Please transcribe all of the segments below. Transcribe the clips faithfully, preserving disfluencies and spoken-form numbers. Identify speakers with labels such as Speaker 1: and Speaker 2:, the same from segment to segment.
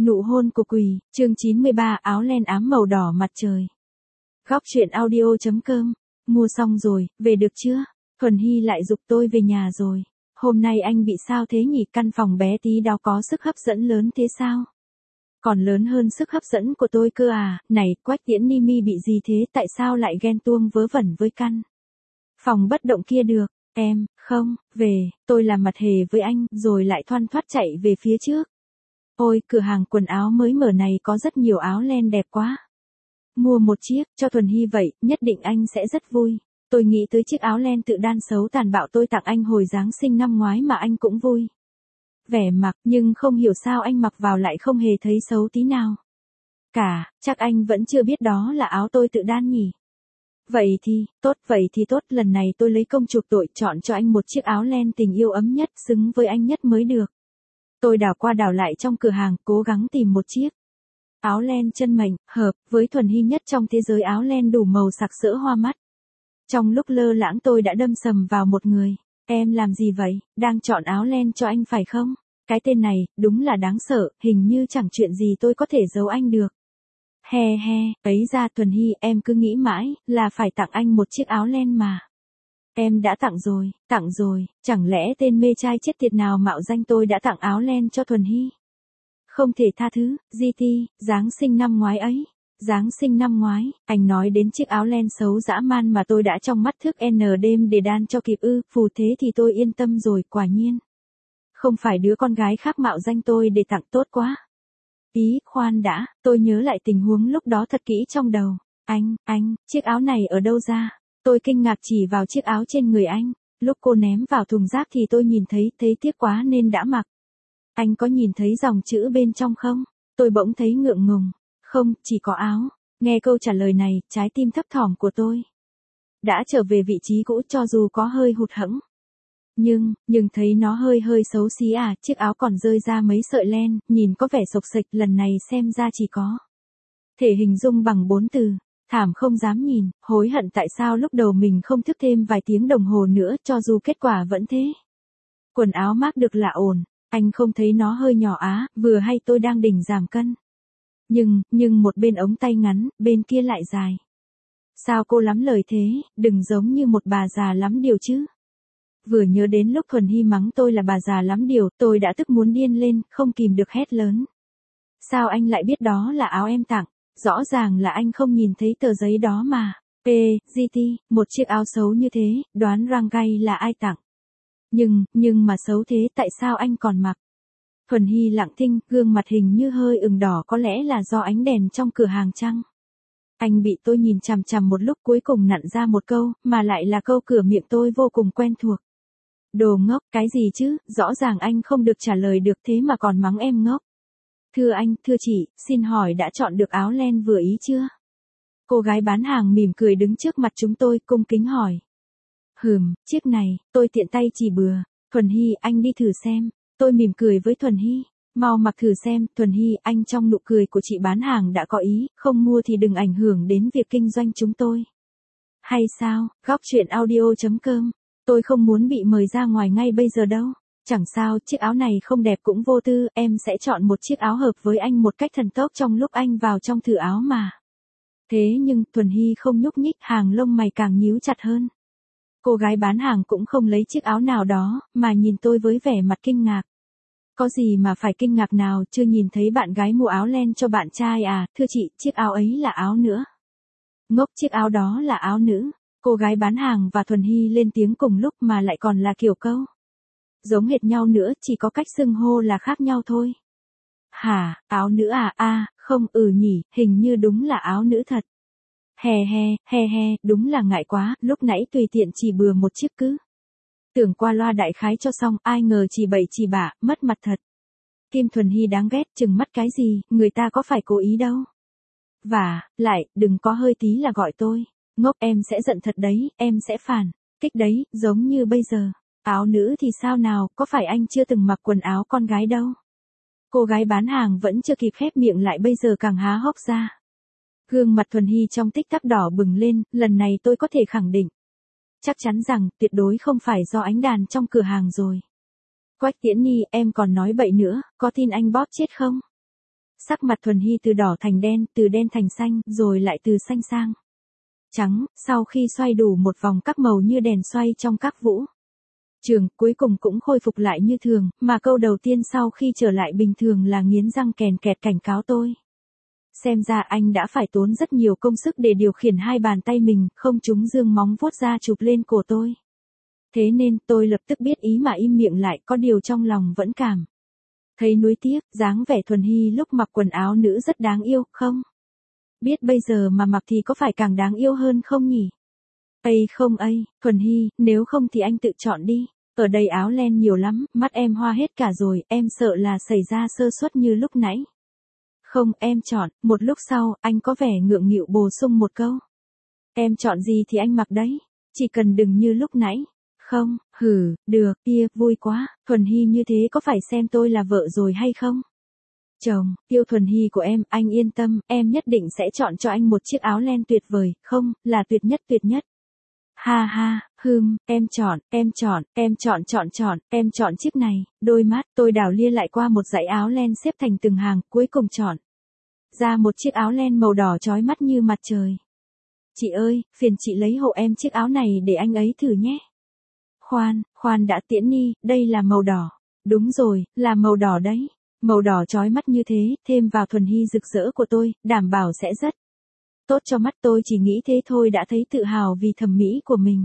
Speaker 1: Nụ hôn của quỷ, chương chín mươi ba, áo len ám màu đỏ mặt trời. Góc truyện audio chấm com. Mua xong rồi, về được chưa? Thuần Hy lại giục tôi về nhà rồi. Hôm nay anh bị sao thế nhỉ? Căn phòng bé tí đó có sức hấp dẫn lớn thế sao? Còn lớn hơn sức hấp dẫn của tôi cơ à? Này, Quách Tiễn Ni Mi bị gì thế? Tại sao lại ghen tuông vớ vẩn với căn phòng bất động kia được? Em, không, về, tôi làm mặt hề với anh, rồi lại thoăn thoắt chạy về phía trước. Ôi, cửa hàng quần áo mới mở này có rất nhiều áo len đẹp quá. Mua một chiếc, cho Thuần Hy vậy, nhất định anh sẽ rất vui. Tôi nghĩ tới chiếc áo len tự đan xấu tàn bạo tôi tặng anh hồi Giáng sinh năm ngoái mà anh cũng vui vẻ mặc, nhưng không hiểu sao anh mặc vào lại không hề thấy xấu tí nào cả, chắc anh vẫn chưa biết đó là áo tôi tự đan nhỉ. Vậy thì, tốt, vậy thì tốt, lần này tôi lấy công chuộc tội, chọn cho anh một chiếc áo len tình yêu ấm nhất, xứng với anh nhất mới được. Tôi đảo qua đảo lại trong cửa hàng, cố gắng tìm một chiếc áo len chân mệnh, hợp với Thuần Hy nhất trong thế giới áo len đủ màu sặc sỡ hoa mắt. Trong lúc lơ lãng tôi đã đâm sầm vào một người. Em làm gì vậy, đang chọn áo len cho anh phải không? Cái tên này, đúng là đáng sợ, hình như chẳng chuyện gì tôi có thể giấu anh được. He he, ấy ra Thuần Hy, em cứ nghĩ mãi, là phải tặng anh một chiếc áo len mà. Em đã tặng rồi, tặng rồi, chẳng lẽ tên mê trai chết tiệt nào mạo danh tôi đã tặng áo len cho Thuần Hy? Không thể tha thứ, giê tê, Giáng sinh năm ngoái ấy. Giáng sinh năm ngoái, anh nói đến chiếc áo len xấu dã man mà tôi đã trong mắt thức N đêm để đan cho kịp ư, phù thế thì tôi yên tâm rồi, quả nhiên. Không phải đứa con gái khác mạo danh tôi để tặng, tốt quá. Ý, khoan đã, tôi nhớ lại tình huống lúc đó thật kỹ trong đầu. Anh, anh, chiếc áo này ở đâu ra? Tôi kinh ngạc chỉ vào chiếc áo trên người anh. Lúc cô ném vào thùng rác thì tôi nhìn thấy, thấy tiếc quá nên đã mặc. Anh có nhìn thấy dòng chữ bên trong không? Tôi bỗng thấy ngượng ngùng. Không, chỉ có áo. Nghe câu trả lời này, trái tim thấp thỏm của tôi đã trở về vị trí cũ, cho dù có hơi hụt hẫng. Nhưng, nhưng thấy nó hơi hơi xấu xí à, chiếc áo còn rơi ra mấy sợi len, nhìn có vẻ xộc xệch, lần này xem ra chỉ có thể hình dung bằng bốn từ. Thảm không dám nhìn, hối hận tại sao lúc đầu mình không thức thêm vài tiếng đồng hồ nữa, cho dù kết quả vẫn thế. Quần áo mác được là ổn, anh không thấy nó hơi nhỏ á, vừa hay tôi đang đỉnh giảm cân. Nhưng, nhưng một bên ống tay ngắn, bên kia lại dài. Sao cô lắm lời thế, đừng giống như một bà già lắm điều chứ. Vừa nhớ đến lúc Thuần Hy mắng tôi là bà già lắm điều, tôi đã tức muốn điên lên, không kìm được hét lớn. Sao anh lại biết đó là áo em tặng? Rõ ràng là anh không nhìn thấy tờ giấy đó mà. P, giê tê, một chiếc áo xấu như thế, đoán răng gay là ai tặng. Nhưng, nhưng mà xấu thế tại sao anh còn mặc? Thuần Hy lặng thinh, gương mặt hình như hơi ửng đỏ, có lẽ là do ánh đèn trong cửa hàng chăng? Anh bị tôi nhìn chằm chằm một lúc, cuối cùng nặn ra một câu, mà lại là câu cửa miệng tôi vô cùng quen thuộc. Đồ ngốc, cái gì chứ, rõ ràng anh không được trả lời được thế mà còn mắng em ngốc. Thưa anh, thưa chị, xin hỏi đã chọn được áo len vừa ý chưa? Cô gái bán hàng mỉm cười đứng trước mặt chúng tôi, cung kính hỏi. Hừm, chiếc này, tôi tiện tay chỉ bừa. Thuần Hy, anh đi thử xem. Tôi mỉm cười với Thuần Hy. Mau mặc thử xem, Thuần Hy, anh trong nụ cười của chị bán hàng đã có ý, không mua thì đừng ảnh hưởng đến việc kinh doanh chúng tôi. Hay sao, góc truyện audio chấm com. Tôi không muốn bị mời ra ngoài ngay bây giờ đâu. Chẳng sao, chiếc áo này không đẹp cũng vô tư, em sẽ chọn một chiếc áo hợp với anh một cách thần tốc trong lúc anh vào trong thử áo mà. Thế nhưng, Thuần Hy không nhúc nhích, hàng lông mày càng nhíu chặt hơn. Cô gái bán hàng cũng không lấy chiếc áo nào đó, mà nhìn tôi với vẻ mặt kinh ngạc. Có gì mà phải kinh ngạc nào, chưa nhìn thấy bạn gái mua áo len cho bạn trai à, thưa chị, chiếc áo ấy là áo nữa. Ngốc, chiếc áo đó là áo nữ. Cô gái bán hàng và Thuần Hy lên tiếng cùng lúc mà lại còn là kiểu câu giống hệt nhau nữa, chỉ có cách xưng hô là khác nhau thôi. Hả, áo nữ à, a, à, không, ừ nhỉ, hình như đúng là áo nữ thật. He he, he he, đúng là ngại quá, lúc nãy tùy tiện chỉ bừa một chiếc cứ. Tưởng qua loa đại khái cho xong, ai ngờ chỉ bậy chỉ bạ, mất mặt thật. Kim Thuần Hy đáng ghét, chừng mắt cái gì, người ta có phải cố ý đâu. Và, lại, đừng có hơi tí là gọi tôi. Ngốc, em sẽ giận thật đấy, em sẽ phản kích đấy, giống như bây giờ. Áo nữ thì sao nào, có phải anh chưa từng mặc quần áo con gái đâu. Cô gái bán hàng vẫn chưa kịp khép miệng lại bây giờ càng há hốc ra. Gương mặt Thuần Hy trong tích tắc đỏ bừng lên, lần này tôi có thể khẳng định. Chắc chắn rằng, tuyệt đối không phải do ánh đàn trong cửa hàng rồi. Quách Tiễn Nhi, em còn nói bậy nữa, có tin anh bóp chết không? Sắc mặt Thuần Hy từ đỏ thành đen, từ đen thành xanh, rồi lại từ xanh sang trắng, sau khi xoay đủ một vòng các màu như đèn xoay trong các vũ trường, cuối cùng cũng khôi phục lại như thường, mà câu đầu tiên sau khi trở lại bình thường là nghiến răng kèn kẹt cảnh cáo tôi. Xem ra anh đã phải tốn rất nhiều công sức để điều khiển hai bàn tay mình, không chúng dương móng vuốt ra chụp lên cổ tôi. Thế nên tôi lập tức biết ý mà im miệng lại, có điều trong lòng vẫn cảm thấy nuối tiếc, dáng vẻ Thuần Hy lúc mặc quần áo nữ rất đáng yêu, không? Biết bây giờ mà mặc thì có phải càng đáng yêu hơn không nhỉ? Ây không ây, Thuần Hy, nếu không thì anh tự chọn đi. Ở đây áo len nhiều lắm, mắt em hoa hết cả rồi, em sợ là xảy ra sơ suất như lúc nãy. Không, em chọn. Một lúc sau, anh có vẻ ngượng nghịu bổ sung một câu. Em chọn gì thì anh mặc đấy, chỉ cần đừng như lúc nãy. Không, hử, được, kia, vui quá, Thuần Hy như thế có phải xem tôi là vợ rồi hay không? Chồng, yêu Thuần Hy của em, anh yên tâm, em nhất định sẽ chọn cho anh một chiếc áo len tuyệt vời, không, là tuyệt nhất tuyệt nhất. Ha ha, hừm, em chọn, em chọn, em chọn chọn chọn, em chọn chiếc này, đôi mắt, tôi đảo lia lại qua một dãy áo len xếp thành từng hàng, cuối cùng chọn ra một chiếc áo len màu đỏ chói mắt như mặt trời. Chị ơi, phiền chị lấy hộ em chiếc áo này để anh ấy thử nhé. Khoan, khoan đã Tiễn Ni, đây là màu đỏ. Đúng rồi, là màu đỏ đấy. Màu đỏ chói mắt như thế, thêm vào Thuần Hy rực rỡ của tôi, đảm bảo sẽ rất tốt cho mắt. Tôi chỉ nghĩ thế thôi đã thấy tự hào vì thẩm mỹ của mình.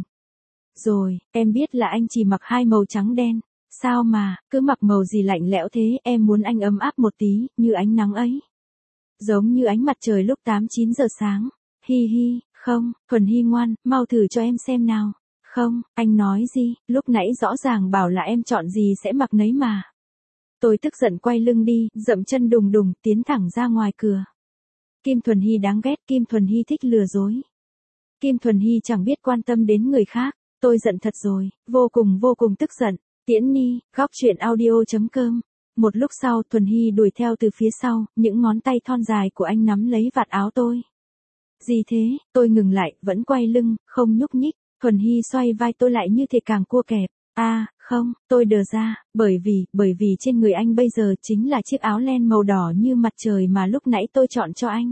Speaker 1: Rồi, em biết là anh chỉ mặc hai màu trắng đen. Sao mà, cứ mặc màu gì lạnh lẽo thế, em muốn anh ấm áp một tí, như ánh nắng ấy. Giống như ánh mặt trời lúc tám chín giờ sáng. Hi hi, không, Thuần Hy ngoan, mau thử cho em xem nào. Không, anh nói gì, lúc nãy rõ ràng bảo là em chọn gì sẽ mặc nấy mà. Tôi tức giận quay lưng đi, dậm chân đùng đùng, tiến thẳng ra ngoài cửa. Kim Thuần Hy đáng ghét, Kim Thuần Hy thích lừa dối. Kim Thuần Hy chẳng biết quan tâm đến người khác, tôi giận thật rồi, vô cùng vô cùng tức giận. Tiễn Ni, góc truyện audio chấm com. Một lúc sau Thuần Hy đuổi theo từ phía sau, những ngón tay thon dài của anh nắm lấy vạt áo tôi. Gì thế, tôi ngừng lại, vẫn quay lưng, không nhúc nhích. Thuần Hy xoay vai tôi lại như thể càng cua kẹp. À, không, tôi đờ ra, bởi vì, bởi vì trên người anh bây giờ chính là chiếc áo len màu đỏ như mặt trời mà lúc nãy tôi chọn cho anh.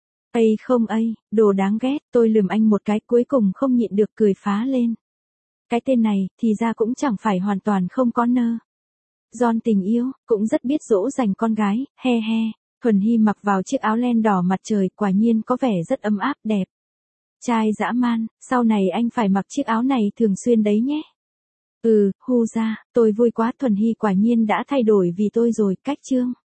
Speaker 1: Ây không ây, đồ đáng ghét, tôi lườm anh một cái cuối cùng không nhịn được cười phá lên. Cái tên này, thì ra cũng chẳng phải hoàn toàn không có nơ. Giòn tình yêu, cũng rất biết dỗ dành con gái, he he. Thuần Hy mặc vào chiếc áo len đỏ mặt trời quả nhiên có vẻ rất ấm áp đẹp. Trai dã man, sau này anh phải mặc chiếc áo này thường xuyên đấy nhé. Ừ, hu ra, tôi vui quá. Thuần Hy quả nhiên đã thay đổi vì tôi rồi, cách chương.